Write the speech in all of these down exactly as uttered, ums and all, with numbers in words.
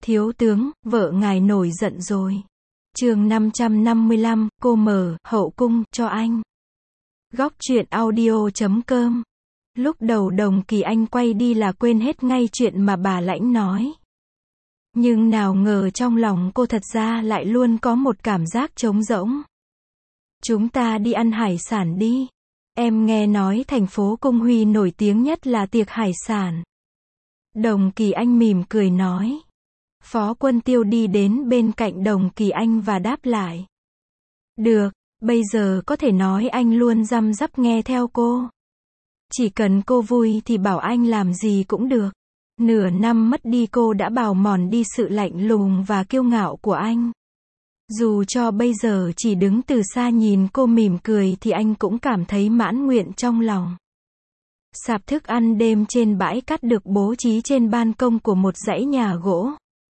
Thiếu tướng, vợ ngài nổi giận rồi. Chương năm trăm năm mươi lăm, cô mở hậu cung cho anh. Góc truyện audio chấm com. Lúc đầu Đồng Kỳ Anh quay đi là quên hết ngay chuyện mà bà Lãnh nói. Nhưng nào ngờ trong lòng cô thật ra lại luôn có một cảm giác trống rỗng. Chúng ta đi ăn hải sản đi. Em nghe nói thành phố Cung Huy nổi tiếng nhất là tiệc hải sản. Đồng Kỳ Anh mỉm cười nói. Phó Quân Tiêu đi đến bên cạnh Đồng Kỳ Anh và đáp lại. Được, bây giờ có thể nói anh luôn răm rắp nghe theo cô. Chỉ cần cô vui thì bảo anh làm gì cũng được. Nửa năm mất đi cô đã bào mòn đi sự lạnh lùng và kiêu ngạo của anh. Dù cho bây giờ chỉ đứng từ xa nhìn cô mỉm cười thì anh cũng cảm thấy mãn nguyện trong lòng. Sạp thức ăn đêm trên bãi cát được bố trí trên ban công của một dãy nhà gỗ.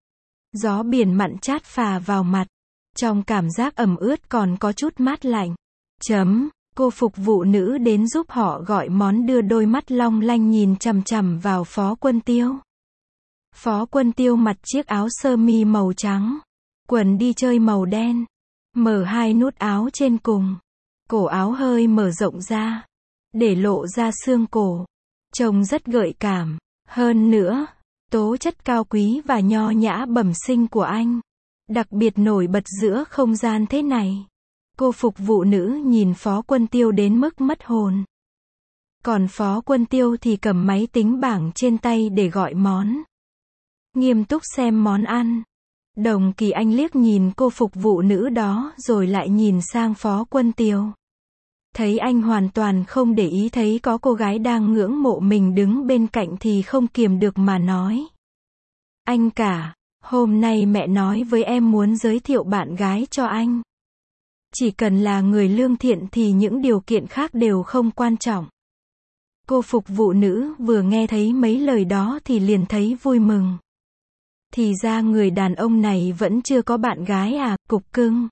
Gió biển mặn chát phả vào mặt. Trong cảm giác ẩm ướt còn có chút mát lạnh. Chấm, cô phục vụ nữ đến giúp họ gọi món đưa đôi mắt long lanh nhìn chằm chằm vào Phó Quân Tiêu. Phó Quân Tiêu mặc chiếc áo sơ mi màu trắng. Quần đi chơi màu đen. Mở hai nút áo trên cùng. Cổ áo hơi mở rộng ra. Để lộ ra xương cổ. Trông rất gợi cảm. Hơn nữa, tố chất cao quý và nho nhã bẩm sinh của anh. Đặc biệt nổi bật giữa không gian thế này. Cô phục vụ nữ nhìn Phó Quân Tiêu đến mức mất hồn. Còn Phó Quân Tiêu thì cầm máy tính bảng trên tay để gọi món. Nghiêm túc xem món ăn. Đồng Kỳ Anh liếc nhìn cô phục vụ nữ đó rồi lại nhìn sang Phó Quân Tiêu. Thấy anh hoàn toàn không để ý thấy có cô gái đang ngưỡng mộ mình đứng bên cạnh thì không kiềm được mà nói. Anh cả, hôm nay mẹ nói với em muốn giới thiệu bạn gái cho anh. Chỉ cần là người lương thiện thì những điều kiện khác đều không quan trọng. Cô phục vụ nữ vừa nghe thấy mấy lời đó thì liền thấy vui mừng. Thì ra người đàn ông này vẫn chưa có bạn gái à, cục cưng.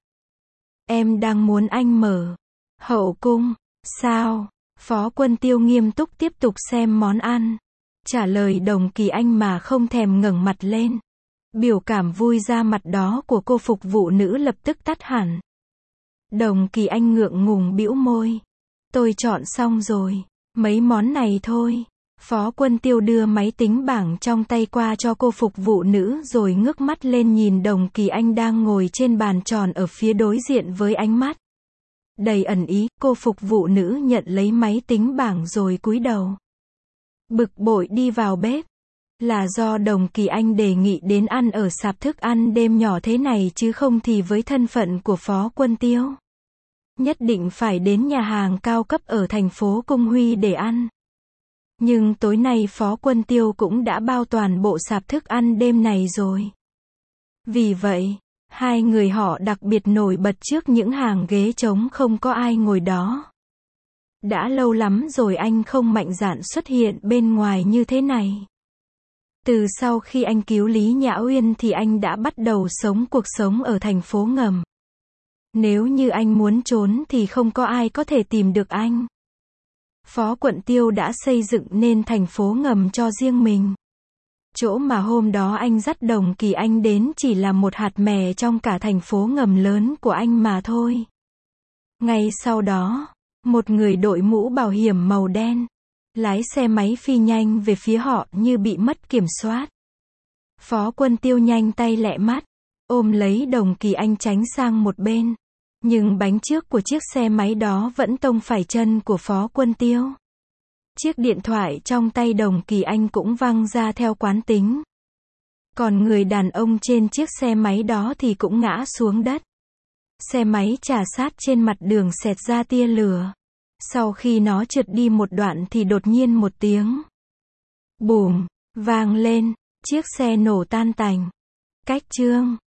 Em đang muốn anh mở hậu cung, sao? Phó Quân Tiêu nghiêm túc tiếp tục xem món ăn. Trả lời Đồng Kỳ Anh mà không thèm ngẩng mặt lên. Biểu cảm vui ra mặt đó của cô phục vụ nữ lập tức tắt hẳn. Đồng Kỳ Anh ngượng ngùng bĩu môi. Tôi chọn xong rồi, mấy món này thôi. Phó Quân Tiêu đưa máy tính bảng trong tay qua cho cô phục vụ nữ rồi ngước mắt lên nhìn Đồng Kỳ Anh đang ngồi trên bàn tròn ở phía đối diện với ánh mắt đầy ẩn ý. Cô phục vụ nữ nhận lấy máy tính bảng rồi cúi đầu. Bực bội đi vào bếp. Là do Đồng Kỳ Anh đề nghị đến ăn ở sạp thức ăn đêm nhỏ thế này chứ không thì với thân phận của Phó Quân Tiêu. Nhất định phải đến nhà hàng cao cấp ở thành phố Cung Huy để ăn. Nhưng tối nay Phó Quân Tiêu cũng đã bao toàn bộ sạp thức ăn đêm này rồi. Vì vậy, hai người họ đặc biệt nổi bật trước những hàng ghế trống không có ai ngồi đó. Đã lâu lắm rồi anh không mạnh dạn xuất hiện bên ngoài như thế này. Từ sau khi anh cứu Lý Nhã Uyên thì anh đã bắt đầu sống cuộc sống ở thành phố ngầm. Nếu như anh muốn trốn thì không có ai có thể tìm được anh. Phó Quân Tiêu đã xây dựng nên thành phố ngầm cho riêng mình. Chỗ mà hôm đó anh dắt Đồng Kỳ Anh đến chỉ là một hạt mè trong cả thành phố ngầm lớn của anh mà thôi. Ngay sau đó, một người đội mũ bảo hiểm màu đen, lái xe máy phi nhanh về phía họ như bị mất kiểm soát. Phó Quân Tiêu nhanh tay lẹ mắt, ôm lấy Đồng Kỳ Anh tránh sang một bên. Nhưng bánh trước của chiếc xe máy đó vẫn tông phải chân của Phó Quân Tiêu. Chiếc điện thoại trong tay Đồng Kỳ Anh cũng văng ra theo quán tính. Còn người đàn ông trên chiếc xe máy đó thì cũng ngã xuống đất. Xe máy chà sát trên mặt đường xẹt ra tia lửa. Sau khi nó trượt đi một đoạn thì đột nhiên một tiếng bùm vang lên, chiếc xe nổ tan tành. Cách chương